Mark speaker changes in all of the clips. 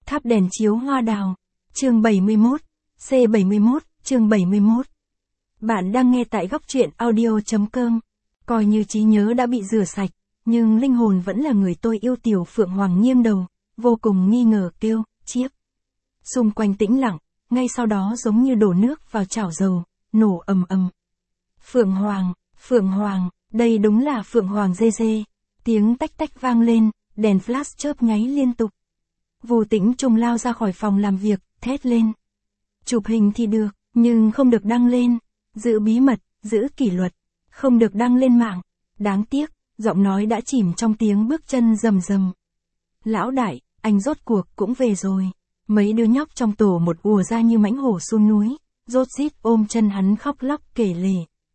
Speaker 1: Tháp đèn chiếu hoa đào. Chương 71. C71, chương 71. Bạn đang nghe tại góc truyện audio.com. Coi như trí nhớ đã bị rửa sạch, nhưng linh hồn vẫn là người tôi yêu. Tiểu Phượng Hoàng nghiêng đầu, vô cùng nghi ngờ kêu, chiếc. Xung quanh tĩnh lặng, ngay sau đó giống như đổ nước vào chảo dầu, nổ ầm ầm. Phượng Hoàng, đây đúng là Phượng Hoàng dê dê. Tiếng tách tách vang lên, đèn flash chớp nháy liên tục. Vô Tĩnh Trung lao ra khỏi phòng làm việc, thét lên. Chụp hình thì được, nhưng không được đăng lên. Giữ bí mật, giữ kỷ luật, không được đăng lên mạng. Đáng tiếc, giọng nói đã chìm trong tiếng bước chân rầm rầm. Lão đại, anh rốt cuộc cũng về rồi. Mấy đứa nhóc trong tổ một ùa ra như mãnh hổ xuống núi, rốt rít ôm chân hắn khóc lóc kể lể.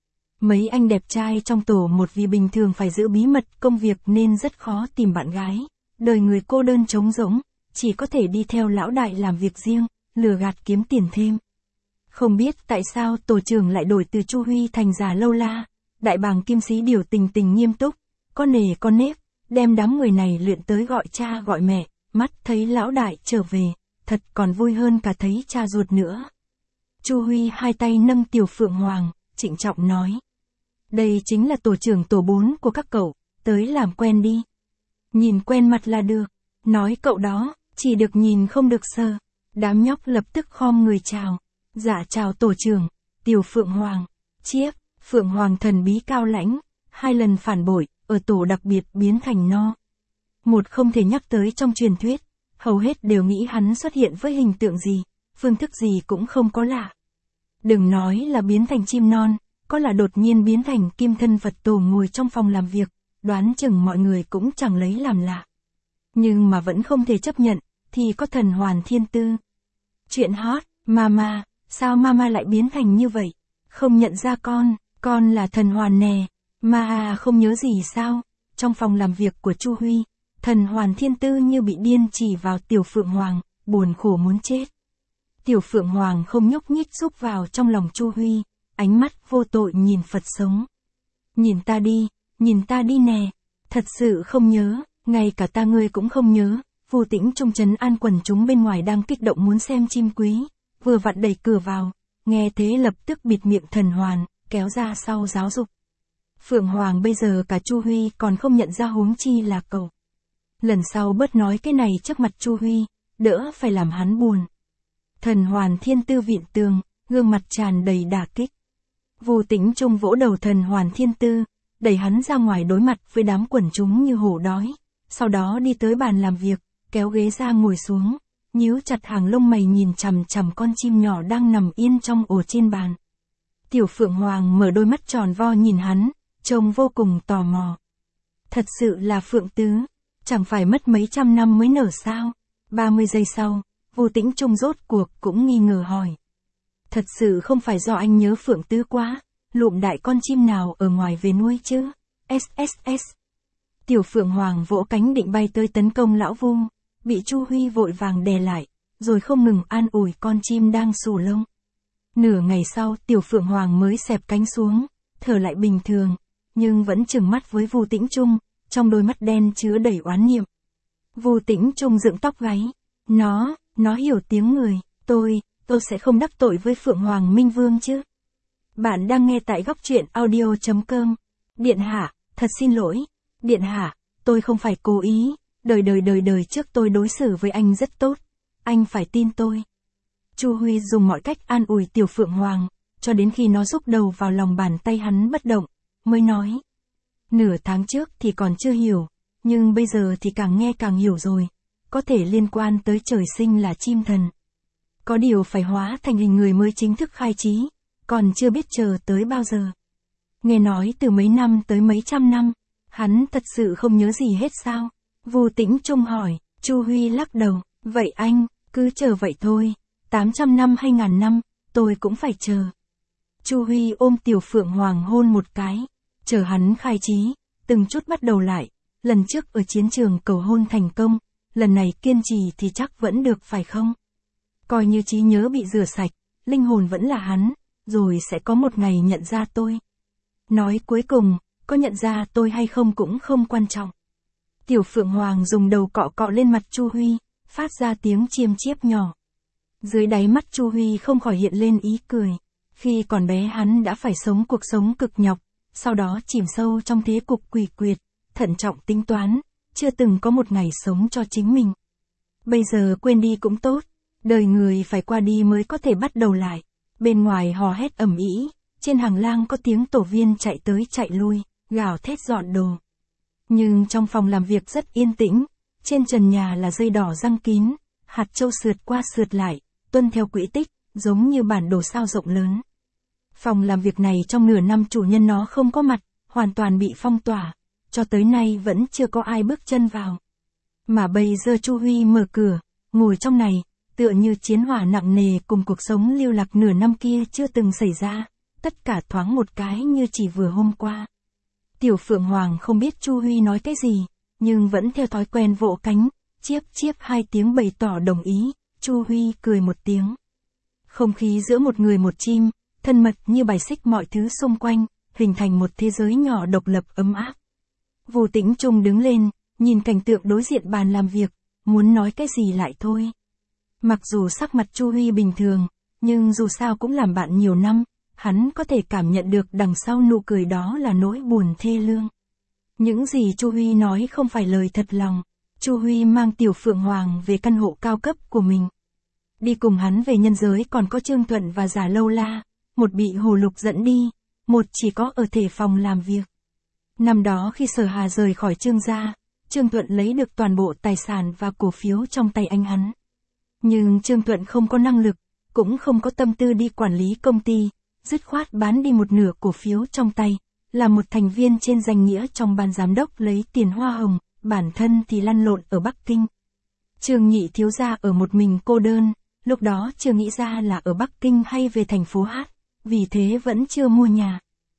Speaker 1: Mấy anh đẹp trai trong tổ một vì bình thường phải giữ bí mật công việc nên rất khó tìm bạn gái. Đời người cô đơn trống rỗng, chỉ có thể đi theo lão đại làm việc riêng, lừa gạt kiếm tiền thêm. Không biết tại sao tổ trưởng lại đổi từ Chu Huy thành Già Lâu La. Đại bàng Kim Sĩ Điều tình nghiêm túc, có nề có nếp, đem đám người này luyện tới gọi cha gọi mẹ, mắt thấy lão đại trở về, thật còn vui hơn cả thấy cha ruột nữa. Chu Huy hai tay nâng Tiểu Phượng Hoàng, trịnh trọng nói. Đây chính là tổ trưởng tổ 4 của các cậu, tới làm quen đi. Nhìn quen mặt là được, nói cậu đó, chỉ được nhìn không được sờ. Đám nhóc lập tức khom người chào. Dạ chào tổ trưởng, Tiểu Phượng Hoàng. Chiếc, Phượng Hoàng thần bí cao lãnh, 2 lần phản bội, ở tổ đặc biệt biến thành no. Một không thể nhắc tới trong truyền thuyết, hầu hết đều nghĩ hắn xuất hiện với hình tượng gì, phương thức gì cũng không có lạ. Đừng nói là biến thành chim non, có là đột nhiên biến thành kim thân Phật tổ ngồi trong phòng làm việc, đoán chừng mọi người cũng chẳng lấy làm lạ. Nhưng mà vẫn không thể chấp nhận, thì có thần hoàn thiên tư. Chuyện hot, Mama, sao Mama lại biến thành như vậy? Không nhận ra con là thần hoàn nè. Ma không nhớ gì sao? Trong phòng làm việc của Chu Huy, thần hoàn thiên tư như bị điên chỉ vào Tiểu Phượng Hoàng, buồn khổ muốn chết. Tiểu Phượng Hoàng không nhúc nhích rúc vào trong lòng Chu Huy, ánh mắt vô tội nhìn Phật sống. Nhìn ta đi nè, thật sự không nhớ, ngay cả ta ngươi cũng không nhớ. Vô Tĩnh Trung trấn an quần chúng bên ngoài đang kích động muốn xem chim quý, vừa vặn đẩy cửa vào, nghe thế lập tức bịt miệng thần hoàn, kéo ra sau giáo dục. Phượng Hoàng bây giờ cả Chu Huy còn không nhận ra huống chi là cậu. Lần sau bớt nói cái này trước mặt Chu Huy, đỡ phải làm hắn buồn. Thần hoàn thiên tư vịn tường, gương mặt tràn đầy đả kích. Vô Tĩnh Trung vỗ đầu thần hoàn thiên tư, đẩy hắn ra ngoài đối mặt với đám quần chúng như hổ đói, sau đó đi tới bàn làm việc, kéo ghế ra ngồi xuống, nhíu chặt hàng lông mày nhìn chằm chằm con chim nhỏ đang nằm yên trong ổ trên bàn. Tiểu Phượng Hoàng mở đôi mắt tròn vo nhìn hắn, trông vô cùng tò mò. Thật sự là Phượng Tứ, chẳng phải mất mấy trăm năm mới nở sao? 30 giây sau, Vô Tĩnh Trung rốt cuộc cũng nghi ngờ hỏi. Thật sự không phải do anh nhớ Phượng Tứ quá, lụm đại con chim nào ở ngoài về nuôi chứ? SSS. Tiểu Phượng Hoàng vỗ cánh định bay tới tấn công lão Vu, bị Chu Huy vội vàng đè lại, rồi không ngừng an ủi con chim đang xù lông. Nửa ngày sau Tiểu Phượng Hoàng mới xẹp cánh xuống, thở lại bình thường, nhưng vẫn trừng mắt với Vô Tĩnh Trung, trong đôi mắt đen chứa đầy oán niệm. Vô Tĩnh Trung dựng tóc gáy, nó hiểu tiếng người, tôi sẽ không đắc tội với Phượng Hoàng Minh Vương chứ. Bạn đang nghe tại góc truyện audio.com. Điện hạ, thật xin lỗi. Điện hạ, tôi không phải cố ý, đời trước tôi đối xử với anh rất tốt, anh phải tin tôi. Chu Huy dùng mọi cách an ủi Tiểu Phượng Hoàng, cho đến khi nó rúc đầu vào lòng bàn tay hắn bất động, mới nói. Nửa tháng trước thì còn chưa hiểu, nhưng bây giờ thì càng nghe càng hiểu rồi, có thể liên quan tới trời sinh là chim thần. Có điều phải hóa thành hình người mới chính thức khai trí, còn chưa biết chờ tới bao giờ. Nghe nói từ mấy năm tới mấy trăm năm, hắn thật sự không nhớ gì hết sao? Vô Tĩnh Trung hỏi. Chu Huy lắc đầu, vậy anh, cứ chờ vậy thôi, 800 năm hay 1000 năm, tôi cũng phải chờ. Chu Huy ôm Tiểu Phượng Hoàng hôn một cái, chờ hắn khai trí, từng chút bắt đầu lại, lần trước ở chiến trường cầu hôn thành công, lần này kiên trì thì chắc vẫn được phải không? Coi như trí nhớ bị rửa sạch, linh hồn vẫn là hắn, rồi sẽ có một ngày nhận ra tôi. Nói cuối cùng, có nhận ra tôi hay không cũng không quan trọng. Tiểu Phượng Hoàng dùng đầu cọ cọ lên mặt Chu Huy, phát ra tiếng chiêm chiếp nhỏ. Dưới đáy mắt Chu Huy không khỏi hiện lên ý cười. Khi còn bé hắn đã phải sống cuộc sống cực nhọc, sau đó chìm sâu trong thế cục quỷ quyệt, thận trọng tính toán, chưa từng có một ngày sống cho chính mình. Bây giờ quên đi cũng tốt, đời người phải qua đi mới có thể bắt đầu lại. Bên ngoài hò hét ầm ĩ, trên hành lang có tiếng tổ viên chạy tới chạy lui, gào thét dọn đồ. Nhưng trong phòng làm việc rất yên tĩnh, trên trần nhà là dây đỏ răng kín, hạt châu sượt qua sượt lại, tuân theo quỹ tích, giống như bản đồ sao rộng lớn. Phòng làm việc này trong nửa năm chủ nhân nó không có mặt, hoàn toàn bị phong tỏa, cho tới nay vẫn chưa có ai bước chân vào. Mà bây giờ Chu Huy mở cửa, ngồi trong này, tựa như chiến hỏa nặng nề cùng cuộc sống lưu lạc nửa năm kia chưa từng xảy ra, tất cả thoáng một cái như chỉ vừa hôm qua. Tiểu Phượng Hoàng không biết Chu Huy nói cái gì, nhưng vẫn theo thói quen vỗ cánh, chiếp chiếp 2 tiếng bày tỏ đồng ý, Chu Huy cười một tiếng. Không khí giữa một người một chim, thân mật như bài xích mọi thứ xung quanh, hình thành một thế giới nhỏ độc lập ấm áp. Vu Tĩnh Trung đứng lên, nhìn cảnh tượng đối diện bàn làm việc, muốn nói cái gì lại thôi. Mặc dù sắc mặt Chu Huy bình thường, nhưng dù sao cũng làm bạn nhiều năm, hắn có thể cảm nhận được đằng sau nụ cười đó là nỗi buồn thê lương. Những gì Chu Huy nói không phải lời thật lòng. Chu Huy mang Tiểu Phượng Hoàng về căn hộ cao cấp của mình. Đi cùng hắn về nhân giới còn có Trương Thuận và Giả Lâu La, một bị Hồ Lục dẫn đi, một chỉ có ở thể phòng làm việc. Năm đó khi Sở Hà rời khỏi Trương gia, Trương Thuận lấy được toàn bộ tài sản và cổ phiếu trong tay anh hắn. Nhưng Trương Thuận không có năng lực, cũng không có tâm tư đi quản lý công ty, dứt khoát bán đi một nửa cổ phiếu trong tay, là một thành viên trên danh nghĩa trong ban giám đốc lấy tiền hoa hồng, bản thân thì lăn lộn ở Bắc Kinh. Trương Nhị thiếu gia ở một mình cô đơn, lúc đó chưa nghĩ ra là ở Bắc Kinh hay về thành phố Hát, vì thế vẫn chưa mua nhà.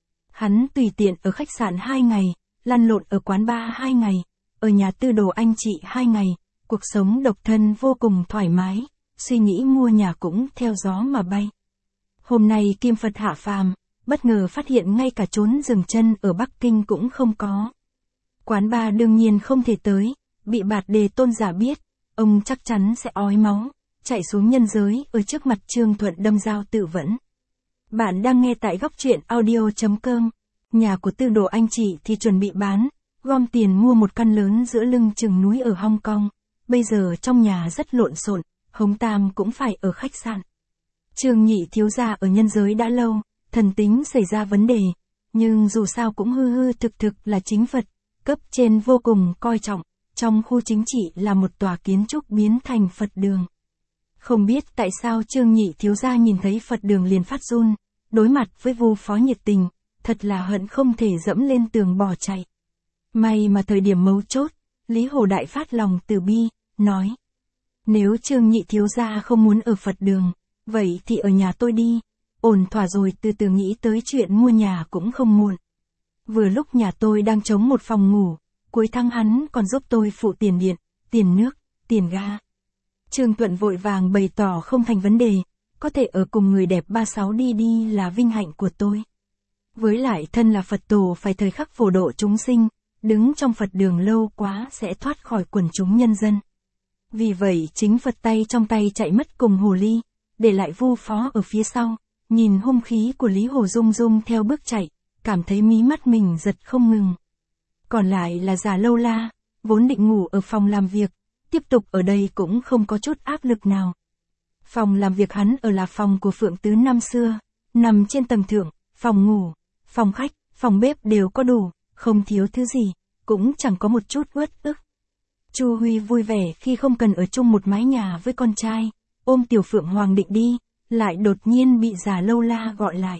Speaker 1: Hắn tùy tiện ở khách sạn 2 ngày, lăn lộn ở quán bar 2 ngày, ở nhà tư đồ anh chị 2 ngày, cuộc sống độc thân vô cùng thoải mái, suy nghĩ mua nhà cũng theo gió mà bay. Hôm nay Kim Phật hạ phàm, bất ngờ phát hiện ngay cả chốn dừng chân ở Bắc Kinh cũng không có. Quán bar đương nhiên không thể tới, bị Bạt Đề Tôn giả biết, ông chắc chắn sẽ ói máu, chạy xuống nhân giới ở trước mặt Trương Thuận đâm dao tự vẫn. Bạn đang nghe tại góc truyện audio.com. Nhà của tư đồ anh chị thì chuẩn bị bán, gom tiền mua một căn lớn giữa lưng chừng núi ở Hong Kong. Bây giờ trong nhà rất lộn xộn, Hống Tam cũng phải ở khách sạn. Trương Nhị thiếu gia ở nhân giới đã lâu, thần tính xảy ra vấn đề, nhưng dù sao cũng hư hư thực thực là chính Phật, cấp trên vô cùng coi trọng, trong khu chính trị là một tòa kiến trúc biến thành Phật đường. Không biết tại sao Trương Nhị thiếu gia nhìn thấy Phật đường liền phát run, đối mặt với Vu Phó nhiệt tình, thật là hận không thể dẫm lên tường bỏ chạy. May mà thời điểm mấu chốt, Lý Hồ Đại phát lòng từ bi, nói: nếu Trương Nhị thiếu gia không muốn ở Phật đường, vậy thì ở nhà tôi đi, ổn thỏa rồi từ từ nghĩ tới chuyện mua nhà cũng không muộn. Vừa lúc nhà tôi đang trống một phòng ngủ, cuối tháng hắn còn giúp tôi phụ tiền điện, tiền nước, tiền ga. Trương Thuận vội vàng bày tỏ không thành vấn đề, có thể ở cùng người đẹp 36 đi là vinh hạnh của tôi. Với lại thân là Phật tổ phải thời khắc phổ độ chúng sinh, đứng trong Phật đường lâu quá sẽ thoát khỏi quần chúng nhân dân. Vì vậy chính Phật tay trong tay chạy mất cùng hồ ly, để lại Vu Phó ở phía sau, nhìn hung khí của Lý Hồ Dung Dung theo bước chạy, cảm thấy mí mắt mình giật không ngừng. Còn lại là Giả Lâu La, vốn định ngủ ở phòng làm việc, tiếp tục ở đây cũng không có chút áp lực nào. Phòng làm việc hắn ở là phòng của Phượng Tứ năm xưa, nằm trên tầng thượng, phòng ngủ, phòng khách, phòng bếp đều có đủ, không thiếu thứ gì, cũng chẳng có một chút uất ức. Chu Huy vui vẻ khi không cần ở chung một mái nhà với con trai, ôm Tiểu Phượng Hoàng định đi, lại đột nhiên bị Giả Lâu La gọi lại.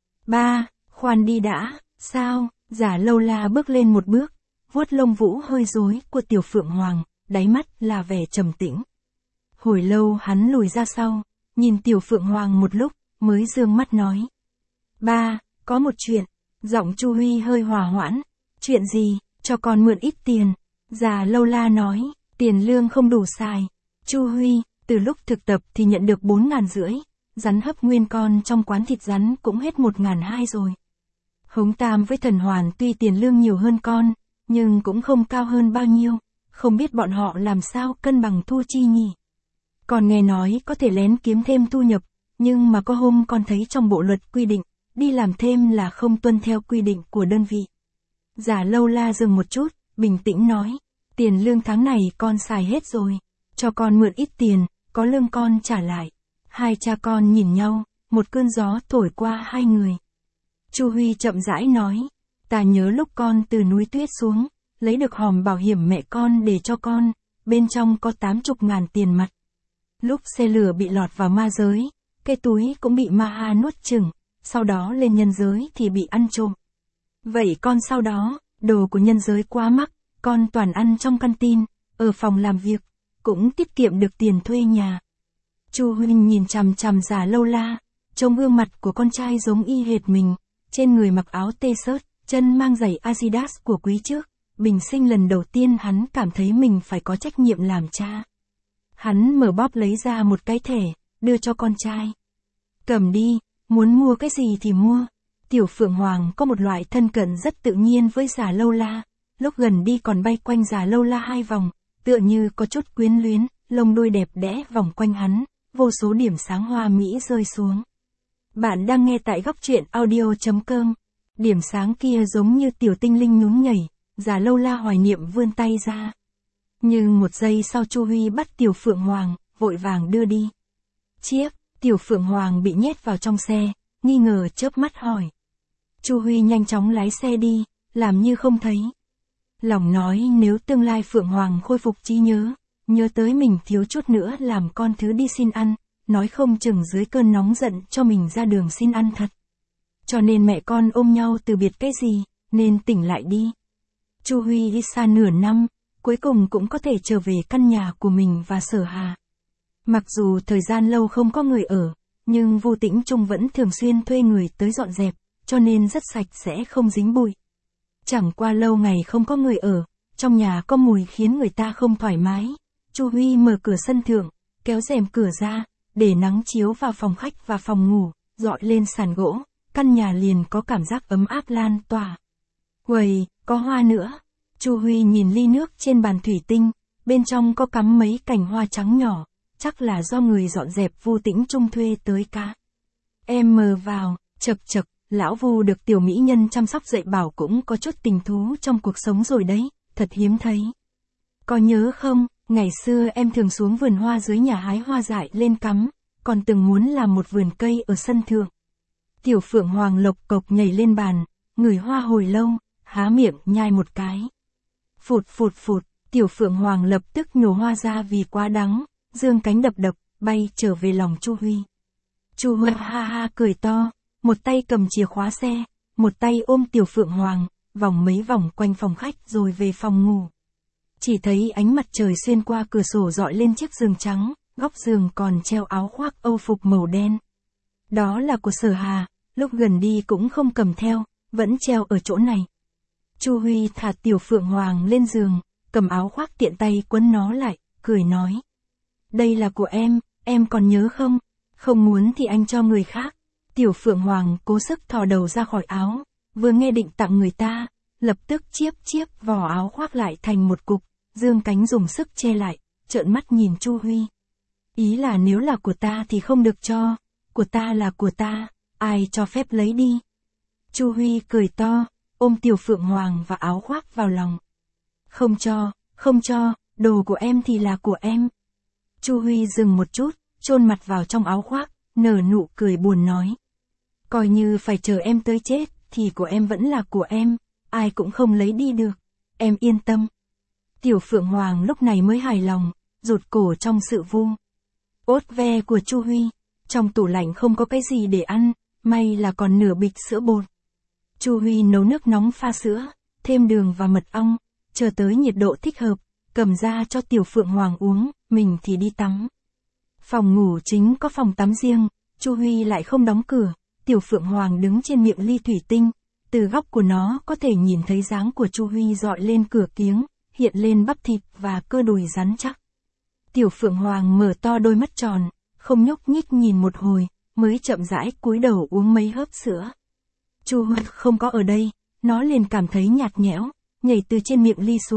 Speaker 1: Ba, khoan đi đã, sao? Giả Lâu La bước lên một bước, vuốt lông vũ hơi rối của Tiểu Phượng Hoàng, đáy mắt là vẻ trầm tĩnh. Hồi lâu hắn lùi ra sau, nhìn Tiểu Phượng Hoàng một lúc, mới dương mắt nói: ba, có một chuyện. Giọng Chu Huy hơi hòa hoãn. Chuyện gì? Cho con mượn ít tiền. Giả Lâu La nói: tiền lương không đủ xài. Chu Huy, từ lúc thực tập thì nhận được 4.500, rắn hấp nguyên con trong quán thịt rắn cũng hết 1.200 rồi. Hống Tam với Thần Hoàn tuy tiền lương nhiều hơn con, nhưng cũng không cao hơn bao nhiêu, không biết bọn họ làm sao cân bằng thu chi nhỉ. Còn nghe nói có thể lén kiếm thêm thu nhập, nhưng mà có hôm con thấy trong bộ luật quy định, đi làm thêm là không tuân theo quy định của đơn vị. Giả Lâu La dừng một chút, bình tĩnh nói, tiền lương tháng này con xài hết rồi, cho con mượn ít tiền, có lương con trả lại. Hai cha con nhìn nhau, một cơn gió thổi qua hai người. Chu Huy chậm rãi nói, ta nhớ lúc con từ núi tuyết xuống, lấy được hòm bảo hiểm mẹ con để cho con, bên trong có 80.000 tiền mặt. Lúc xe lửa bị lọt vào ma giới, cái túi cũng bị ma ha nuốt chửng, sau đó lên nhân giới thì bị ăn trộm. Vậy con sau đó, đồ của nhân giới quá mắc, con toàn ăn trong căn tin, ở phòng làm việc, cũng tiết kiệm được tiền thuê nhà. Chu Huy nhìn chằm chằm Giả Lâu La, trông gương mặt của con trai giống y hệt mình, trên người mặc áo t-shirt, chân mang giày Adidas của quý trước, bình sinh lần đầu tiên hắn cảm thấy mình phải có trách nhiệm làm cha. Hắn mở bóp lấy ra một cái thẻ, đưa cho con trai. Cầm đi, muốn mua cái gì thì mua. Tiểu Phượng Hoàng có một loại thân cận rất tự nhiên với Giả Lâu La, lúc gần đi còn bay quanh Giả Lâu La 2 vòng, tựa như có chút quyến luyến, lông đuôi đẹp đẽ vòng quanh hắn, vô số điểm sáng hoa mỹ rơi xuống. Bạn đang nghe tại góc truyện audio.com. Điểm sáng kia giống như tiểu tinh linh nhún nhảy, Giả Lâu La hoài niệm vươn tay ra. Nhưng một giây sau Chu Huy bắt Tiểu Phượng Hoàng, vội vàng đưa đi. Chiếc, Tiểu Phượng Hoàng bị nhét vào trong xe, nghi ngờ chớp mắt hỏi. Chu Huy nhanh chóng lái xe đi, làm như không thấy. Lòng nói nếu tương lai Phượng Hoàng khôi phục trí nhớ, nhớ tới mình thiếu chút nữa làm con thứ đi xin ăn, nói không chừng dưới cơn nóng giận cho mình ra đường xin ăn thật. Cho nên mẹ con ôm nhau từ biệt cái gì, nên tỉnh lại đi. Chu Huy đi xa nửa năm, cuối cùng cũng có thể trở về căn nhà của mình và Sở Hà. Mặc dù thời gian lâu không có người ở, nhưng Vu Tĩnh Trung vẫn thường xuyên thuê người tới dọn dẹp, cho nên rất sạch sẽ không dính bụi. Chẳng qua lâu ngày không có người ở, trong nhà có mùi khiến người ta không thoải mái. Chu Huy mở cửa sân thượng, kéo rèm cửa ra, để nắng chiếu vào phòng khách và phòng ngủ, dọi lên sàn gỗ, căn nhà liền có cảm giác ấm áp lan tỏa. Uầy, có hoa nữa. Chu Huy nhìn ly nước trên bàn thủy tinh, bên trong có cắm mấy cành hoa trắng nhỏ, chắc là do người dọn dẹp Vu Tĩnh Trung thuê tới cá. Em mờ vào, chậc chậc, lão Vu được tiểu mỹ nhân chăm sóc dạy bảo cũng có chút tình thú trong cuộc sống rồi đấy, thật hiếm thấy. Có nhớ không, ngày xưa em thường xuống vườn hoa dưới nhà hái hoa dại lên cắm, còn từng muốn làm một vườn cây ở sân thượng. Tiểu Phượng Hoàng lộc cộc nhảy lên bàn, ngửi hoa hồi lâu, há miệng nhai một cái. Phụt phụt phụt, Tiểu Phượng Hoàng lập tức nhổ hoa ra vì quá đắng, dương cánh đập đập, bay trở về lòng Chu Huy. Chu Huy ha ha cười to, một tay cầm chìa khóa xe, một tay ôm Tiểu Phượng Hoàng, vòng mấy vòng quanh phòng khách rồi về phòng ngủ. Chỉ thấy ánh mặt trời xuyên qua cửa sổ dọi lên chiếc giường trắng, góc giường còn treo áo khoác âu phục màu đen. Đó là của Sở Hà, lúc gần đi cũng không cầm theo, vẫn treo ở chỗ này. Chu Huy thả Tiểu Phượng Hoàng lên giường, cầm áo khoác tiện tay quấn nó lại, cười nói. Đây là của em còn nhớ không? Không muốn thì anh cho người khác. Tiểu Phượng Hoàng cố sức thò đầu ra khỏi áo, vừa nghe định tặng người ta, lập tức chiếp chiếp vò áo khoác lại thành một cục, dương cánh dùng sức che lại, trợn mắt nhìn Chu Huy. Ý là nếu là của ta thì không được cho, của ta là của ta, ai cho phép lấy đi. Chu Huy cười to, ôm Tiểu Phượng Hoàng và áo khoác vào lòng. Không cho, đồ của em thì là của em. Chu Huy dừng một chút, chôn mặt vào trong áo khoác, nở nụ cười buồn nói. Coi như phải chờ em tới chết, thì của em vẫn là của em, ai cũng không lấy đi được, em yên tâm. Tiểu Phượng Hoàng lúc này mới hài lòng, rụt cổ trong sự vu ốt ve của Chu Huy. Trong tủ lạnh không có cái gì để ăn, may là còn nửa bịch sữa bột. Chu Huy nấu nước nóng pha sữa, thêm đường và mật ong, chờ tới nhiệt độ thích hợp, cầm ra cho Tiểu Phượng Hoàng uống, mình thì đi tắm. Phòng ngủ chính có phòng tắm riêng, Chu Huy lại không đóng cửa, Tiểu Phượng Hoàng đứng trên miệng ly thủy tinh, từ góc của nó có thể nhìn thấy dáng của Chu Huy dọi lên cửa kiếng, hiện lên bắp thịt và cơ đùi rắn chắc. Tiểu Phượng Hoàng mở to đôi mắt tròn, không nhúc nhích nhìn một hồi, mới chậm rãi cúi đầu uống mấy hớp sữa. Chu Huy không có ở đây, nó liền cảm thấy nhạt nhẽo, nhảy từ trên miệng ly xuống,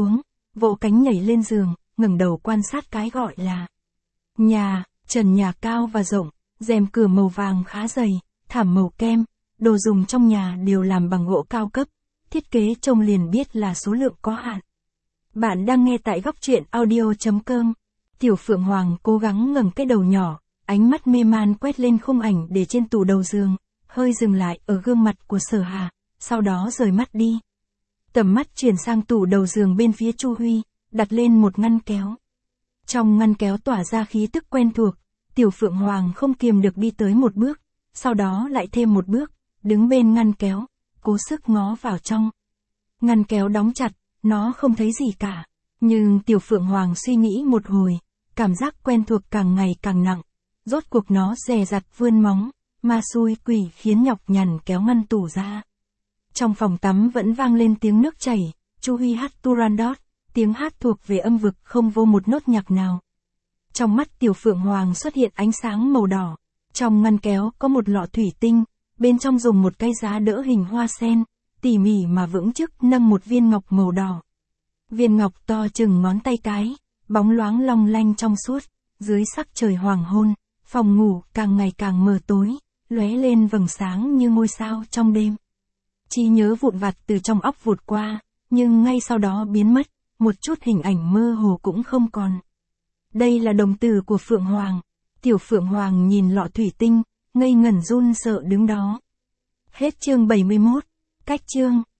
Speaker 1: vỗ cánh nhảy lên giường, ngẩng đầu quan sát cái gọi là nhà. Trần nhà cao và rộng, rèm cửa màu vàng khá dày, thảm màu kem, đồ dùng trong nhà đều làm bằng gỗ cao cấp, thiết kế trông liền biết là số lượng có hạn. Bạn đang nghe tại góc truyện audio.com. Tiểu Phượng Hoàng cố gắng ngẩng cái đầu nhỏ, ánh mắt mê man quét lên khung ảnh để trên tủ đầu giường, hơi dừng lại ở gương mặt của Sở Hà, sau đó rời mắt đi. Tầm mắt chuyển sang tủ đầu giường bên phía Chu Huy, đặt lên một ngăn kéo. Trong ngăn kéo tỏa ra khí tức quen thuộc, Tiểu Phượng Hoàng không kiềm được đi tới một bước, sau đó lại thêm một bước, đứng bên ngăn kéo, cố sức ngó vào trong. Ngăn kéo đóng chặt, nó không thấy gì cả. Nhưng Tiểu Phượng Hoàng suy nghĩ một hồi, cảm giác quen thuộc càng ngày càng nặng. Rốt cuộc nó dè dặt vươn móng, ma xui quỷ khiến nhọc nhằn kéo ngăn tủ ra. Trong phòng tắm vẫn vang lên tiếng nước chảy, Chu Huy hát Turandot, tiếng hát thuộc về âm vực không vô một nốt nhạc nào. Trong mắt Tiểu Phượng Hoàng xuất hiện ánh sáng màu đỏ. Trong ngăn kéo có một lọ thủy tinh, bên trong dùng một cái giá đỡ hình hoa sen, tỉ mỉ mà vững chắc nâng một viên ngọc màu đỏ. Viên ngọc to chừng ngón tay cái, bóng loáng long lanh trong suốt, dưới sắc trời hoàng hôn, phòng ngủ càng ngày càng mờ tối, lóe lên vầng sáng như ngôi sao trong đêm. Trí nhớ vụn vặt từ trong óc vụt qua, nhưng ngay sau đó biến mất, một chút hình ảnh mơ hồ cũng không còn. Đây là đồng tử của Phượng Hoàng. Tiểu Phượng Hoàng nhìn lọ thủy tinh, ngây ngẩn run sợ đứng đó. Hết chương 71. Cách chương